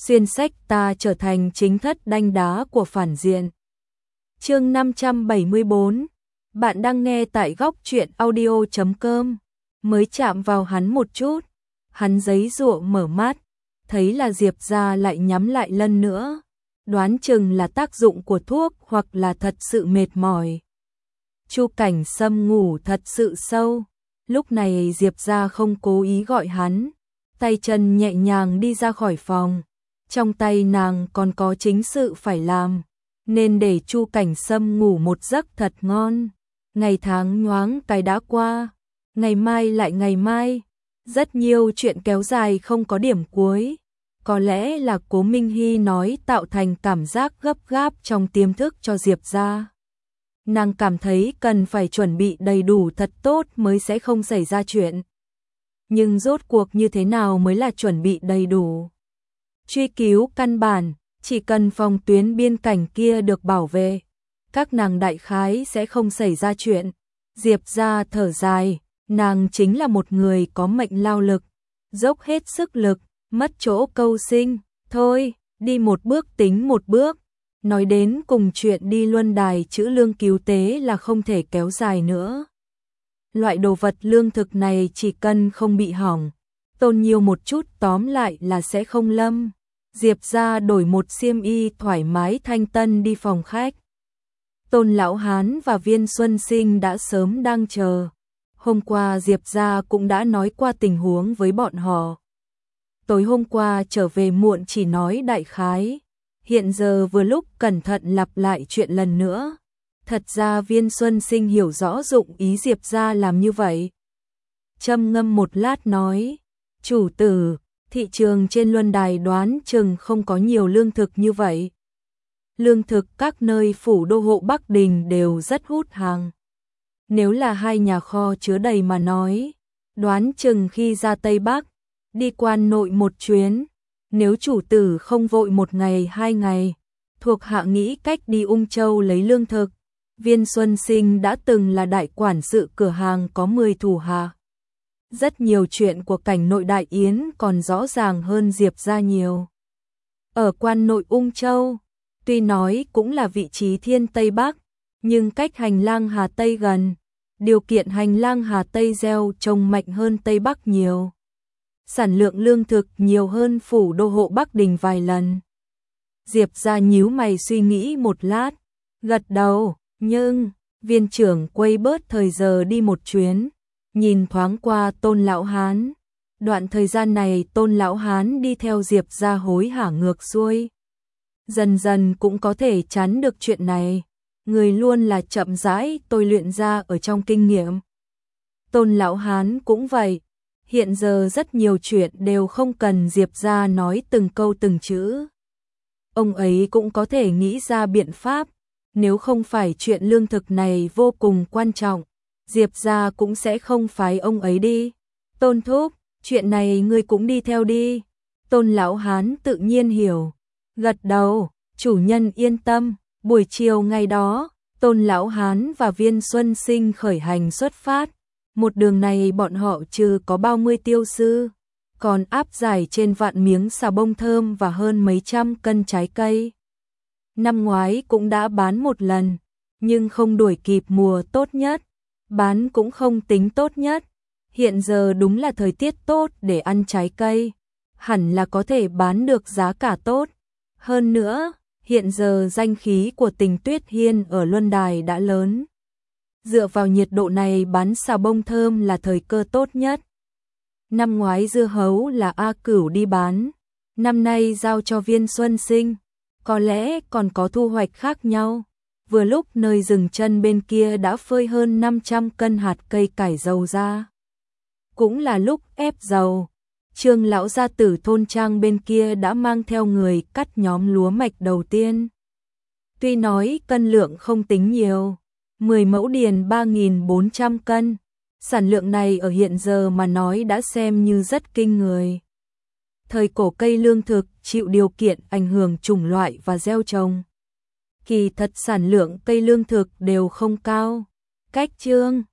xuyên sách ta trở thành chính thất đanh đá của phản diện. Chương 574. Bạn đang nghe tại góc truyện audio.com. Mới chạm vào hắn một chút, hắn giãy giụa mở mắt, thấy là Diệp Gia lại nhắm lại lần nữa. Đoán chừng là tác dụng của thuốc hoặc là thật sự mệt mỏi. Chu Cảnh Sâm ngủ thật sự sâu. Lúc này Diệp Gia không cố ý gọi hắn, tay chân nhẹ nhàng đi ra khỏi phòng. Trong tay nàng còn có chính sự phải làm, nên để Chu Cảnh Sâm ngủ một giấc thật ngon. Ngày tháng nhoáng cái đã qua, ngày mai lại ngày mai, rất nhiều chuyện kéo dài không có điểm cuối. Có lẽ là Cố Minh Hy nói tạo thành cảm giác gấp gáp trong tiềm thức cho Diệp Gia. Nàng cảm thấy cần phải chuẩn bị đầy đủ thật tốt mới sẽ không xảy ra chuyện. Nhưng rốt cuộc như thế nào mới là chuẩn bị đầy đủ? Truy cứu căn bản, chỉ cần phòng tuyến biên cảnh kia được bảo vệ, các nàng đại khái sẽ không xảy ra chuyện. Diệp Gia thở dài, nàng chính là một người có mệnh lao lực, dốc hết sức lực, mất chỗ câu sinh. Thôi, đi một bước tính một bước. Nói đến cùng chuyện đi luân đài chữ lương cứu tế là không thể kéo dài nữa. Loại đồ vật lương thực này chỉ cần không bị hỏng, tồn nhiều một chút tóm lại là sẽ không lâm. Diệp Gia đổi một xiêm y thoải mái thanh tân đi phòng khách. Tôn Lão Hán và Viên Xuân Sinh đã sớm đang chờ. Hôm qua Diệp Gia cũng đã nói qua tình huống với bọn họ. Tối hôm qua trở về muộn chỉ nói đại khái. Hiện giờ vừa lúc cẩn thận lặp lại chuyện lần nữa. Thật ra Viên Xuân Sinh hiểu rõ dụng ý Diệp Gia làm như vậy. Châm ngâm một lát nói, chủ tử, thị trường trên luân đài đoán chừng không có nhiều lương thực như vậy. Lương thực các nơi phủ đô hộ Bắc Đình đều rất hút hàng. Nếu là hai nhà kho chứa đầy mà nói, đoán chừng khi ra Tây Bắc, đi quan nội một chuyến, nếu chủ tử không vội một ngày hai ngày, thuộc hạ nghĩ cách đi Ung Châu lấy lương thực. Viên Xuân Sinh đã từng là đại quản sự cửa hàng có 10 thủ hạ. Rất nhiều chuyện của cảnh nội đại yến còn rõ ràng hơn Diệp Gia nhiều. Ở quan nội Ung Châu, tuy nói cũng là vị trí thiên Tây Bắc, nhưng cách hành lang Hà Tây gần, điều kiện hành lang Hà Tây gieo trồng mạnh hơn Tây Bắc nhiều. Sản lượng lương thực nhiều hơn phủ đô hộ Bắc Đình vài lần. Diệp Gia nhíu mày suy nghĩ một lát, gật đầu, nhưng viên trưởng quay bớt thời giờ đi một chuyến, nhìn thoáng qua Tôn Lão Hán. Đoạn thời gian này Tôn Lão Hán đi theo Diệp Gia hối hả ngược xuôi. Dần dần cũng có thể chắn được chuyện này, người luôn là chậm rãi tôi luyện ra ở trong kinh nghiệm. Tôn Lão Hán cũng vậy. Hiện giờ rất nhiều chuyện đều không cần Diệp Gia nói từng câu từng chữ. Ông ấy cũng có thể nghĩ ra biện pháp, nếu không phải chuyện lương thực này vô cùng quan trọng, Diệp Gia cũng sẽ không phái ông ấy đi. Tôn thúc, chuyện này ngươi cũng đi theo đi. Tôn Lão Hán tự nhiên hiểu, gật đầu, chủ nhân yên tâm. Buổi chiều ngày đó, Tôn Lão Hán và Viên Xuân Sinh khởi hành xuất phát. Một đường này bọn họ trừ có 30 tiêu sư, còn áp giải trên vạn miếng xà bông thơm và hơn mấy trăm cân trái cây. Năm ngoái cũng đã bán một lần, nhưng không đuổi kịp mùa tốt nhất, bán cũng không tính tốt nhất. Hiện giờ đúng là thời tiết tốt để ăn trái cây, hẳn là có thể bán được giá cả tốt. Hơn nữa, hiện giờ danh khí của Tình Tuyết Hiên ở Luân Đài đã lớn. Dựa vào nhiệt độ này bán xà bông thơm là thời cơ tốt nhất. Năm ngoái dưa hấu là A Cửu đi bán, năm nay giao cho Viên Xuân Sinh, có lẽ còn có thu hoạch khác nhau. Vừa lúc nơi dừng chân bên kia đã phơi hơn 500 cân hạt cây cải dầu ra. Cũng là lúc ép dầu, Trương lão gia tử thôn trang bên kia đã mang theo người cắt nhóm lúa mạch đầu tiên. Tuy nói cân lượng không tính nhiều, 10 mẫu điền 3.400 cân, sản lượng này ở hiện giờ mà nói đã xem như rất kinh người. Thời cổ cây lương thực chịu điều kiện ảnh hưởng chủng loại và gieo trồng. Kỳ thật sản lượng cây lương thực đều không cao. Cách chương